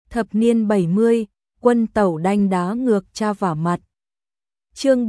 Thập niên 70, quân tẩu đanh đá ngược cha vả mặt. Chương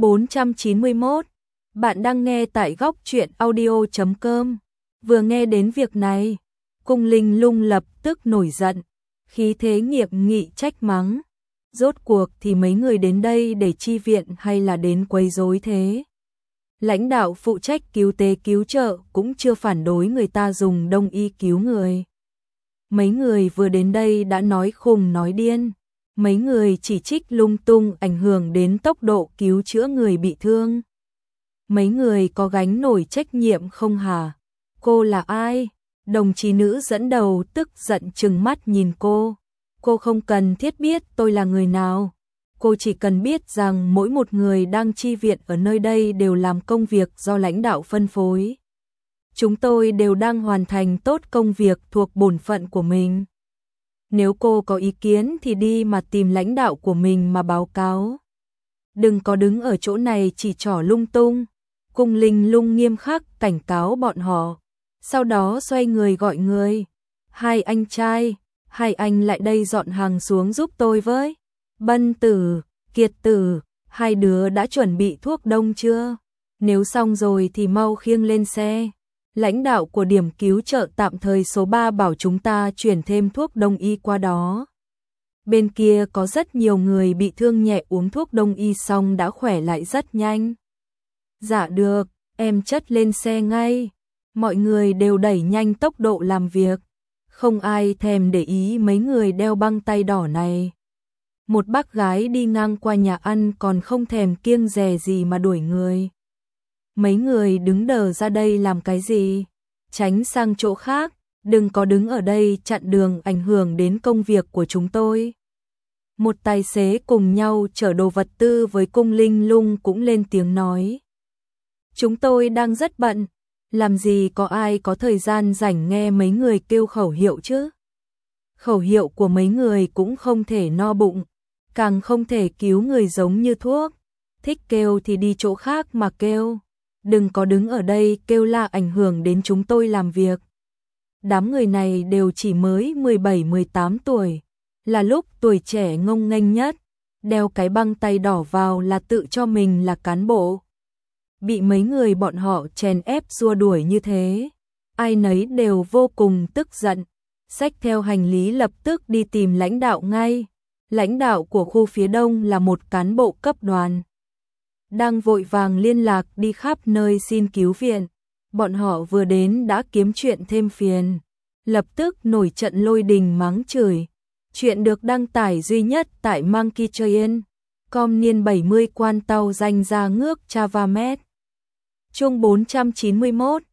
491. Bạn đang nghe tại góc truyện audio.com. Vừa nghe đến việc này, Cung Linh Lung lập tức nổi giận, khí thế nghiệp nghị trách mắng. Rốt cuộc thì mấy người đến đây để chi viện hay là đến quấy rối thế? Lãnh đạo phụ trách cứu tế cứu trợ cũng chưa phản đối người ta dùng đông y cứu người. Mấy người vừa đến đây đã nói khùng nói điên. Mấy người chỉ trích lung tung ảnh hưởng đến tốc độ cứu chữa người bị thương. Mấy người có gánh nổi trách nhiệm không hả? Cô là ai? Đồng chí nữ dẫn đầu tức giận trừng mắt nhìn cô. Cô không cần thiết biết tôi là người nào. Cô chỉ cần biết rằng mỗi một người đang chi viện ở nơi đây đều làm công việc do lãnh đạo phân phối. Chúng tôi đều đang hoàn thành tốt công việc thuộc bổn phận của mình. Nếu cô có ý kiến thì đi mà tìm lãnh đạo của mình mà báo cáo. Đừng có đứng ở chỗ này chỉ trỏ lung tung. Cung Linh Lung nghiêm khắc cảnh cáo bọn họ. Sau đó xoay người gọi người. Hai anh trai, hai anh lại đây dọn hàng xuống giúp tôi với. Bân Tử, Kiệt Tử, hai đứa đã chuẩn bị thuốc đông chưa? Nếu xong rồi thì mau khiêng lên xe. Lãnh đạo của điểm cứu trợ tạm thời số 3 bảo chúng ta chuyển thêm thuốc đông y qua đó. Bên kia có rất nhiều người bị thương nhẹ uống thuốc đông y xong đã khỏe lại rất nhanh. Dạ được, em chất lên xe ngay. Mọi người đều đẩy nhanh tốc độ làm việc. Không ai thèm để ý mấy người đeo băng tay đỏ này. Một bác gái đi ngang qua nhà ăn còn không thèm kiêng dè gì mà đuổi người. Mấy người đứng đờ ra đây làm cái gì? Tránh sang chỗ khác, đừng có đứng ở đây chặn đường ảnh hưởng đến công việc của chúng tôi. Một tài xế cùng nhau chở đồ vật tư với Cung Linh Lung cũng lên tiếng nói. Chúng tôi đang rất bận, làm gì có ai có thời gian rảnh nghe mấy người kêu khẩu hiệu chứ? Khẩu hiệu của mấy người cũng không thể no bụng, càng không thể cứu người giống như thuốc. Thích kêu thì đi chỗ khác mà kêu. Đừng có đứng ở đây kêu la ảnh hưởng đến chúng tôi làm việc. Đám người này đều chỉ mới 17-18 tuổi, là lúc tuổi trẻ ngông nghênh nhất, đeo cái băng tay đỏ vào là tự cho mình là cán bộ. Bị mấy người bọn họ chèn ép xua đuổi như thế, ai nấy đều vô cùng tức giận, xách theo hành lý lập tức đi tìm lãnh đạo ngay. Lãnh đạo của khu phía đông là một cán bộ cấp đoàn. Đang vội vàng liên lạc đi khắp nơi xin cứu viện. Bọn họ vừa đến đã kiếm chuyện thêm phiền. Lập tức nổi trận lôi đình mắng chửi. Chuyện được đăng tải duy nhất tại Monkey Train. Com niên 70 quan tàu danh ra ngước Chavamet. Chương 491.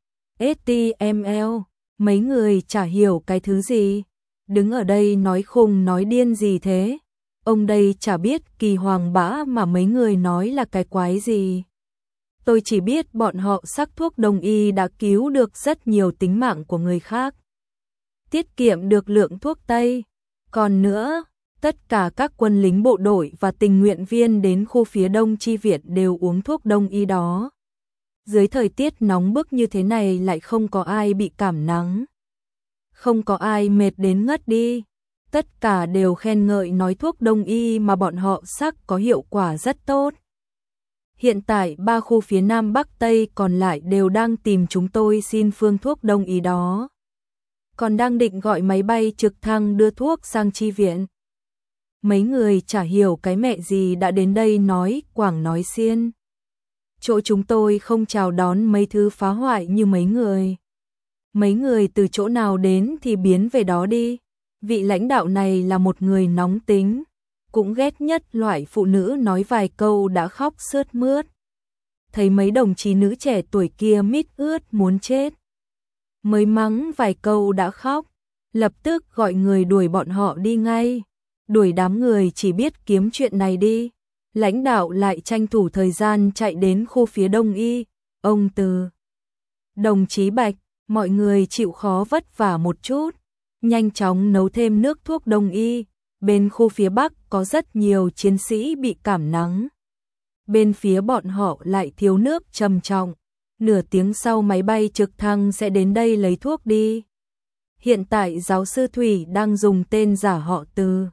STML. Mấy người chả hiểu cái thứ gì. Đứng ở đây nói khùng nói điên gì thế. Ông đây chả biết kỳ hoàng bã mà mấy người nói là cái quái gì. Tôi chỉ biết bọn họ sắc thuốc đông y đã cứu được rất nhiều tính mạng của người khác. Tiết kiệm được lượng thuốc Tây. Còn nữa, tất cả các quân lính bộ đội và tình nguyện viên đến khu phía đông chi viện đều uống thuốc đông y đó. Dưới thời tiết nóng bức như thế này lại không có ai bị cảm nắng. Không có ai mệt đến ngất đi. Tất cả đều khen ngợi nói thuốc đông y mà bọn họ sắc có hiệu quả rất tốt. Hiện tại 3 khu phía Nam Bắc Tây còn lại đều đang tìm chúng tôi xin phương thuốc đông y đó. Còn đang định gọi máy bay trực thăng đưa thuốc sang chi viện. Mấy người chả hiểu cái mẹ gì đã đến đây nói quảng nói xiên. Chỗ chúng tôi không chào đón mấy thứ phá hoại như mấy người. Mấy người từ chỗ nào đến thì biến về đó đi. Vị lãnh đạo này là một người nóng tính, cũng ghét nhất loại phụ nữ nói vài câu đã khóc sướt mướt. Thấy mấy đồng chí nữ trẻ tuổi kia mít ướt muốn chết. Mới mắng vài câu đã khóc, lập tức gọi người đuổi bọn họ đi ngay. Đuổi đám người chỉ biết kiếm chuyện này đi. Lãnh đạo lại tranh thủ thời gian chạy đến khu phía đông y. Ông Từ, đồng chí Bạch, mọi người chịu khó vất vả một chút. Nhanh chóng nấu thêm nước thuốc đông y. Bên khu phía Bắc có rất nhiều chiến sĩ bị cảm nắng. Bên phía bọn họ lại thiếu nước trầm trọng. Nửa tiếng sau máy bay trực thăng sẽ đến đây lấy thuốc đi. Hiện tại giáo sư Thủy đang dùng tên giả họ Từ.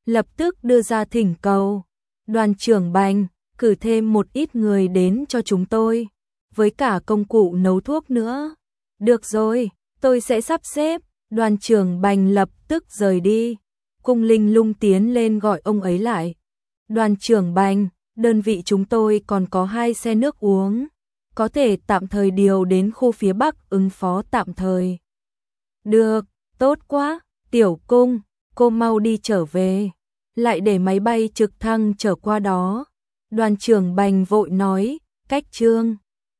lập tức đưa ra thỉnh cầu. Đoàn trưởng Bành, cử thêm một ít người đến cho chúng tôi, với cả công cụ nấu thuốc nữa. Được rồi, tôi sẽ sắp xếp. Đoàn trưởng Bành lập tức rời đi. Cung Linh Lung tiến lên gọi ông ấy lại. Đoàn trưởng Bành, đơn vị chúng tôi còn có 2 xe nước uống, có thể tạm thời điều đến khu phía Bắc ứng phó tạm thời. Được, tốt quá, Tiểu Cung, cô mau đi trở về, lại để máy bay trực thăng trở qua đó. Đoàn trưởng Bành vội nói, cách Trương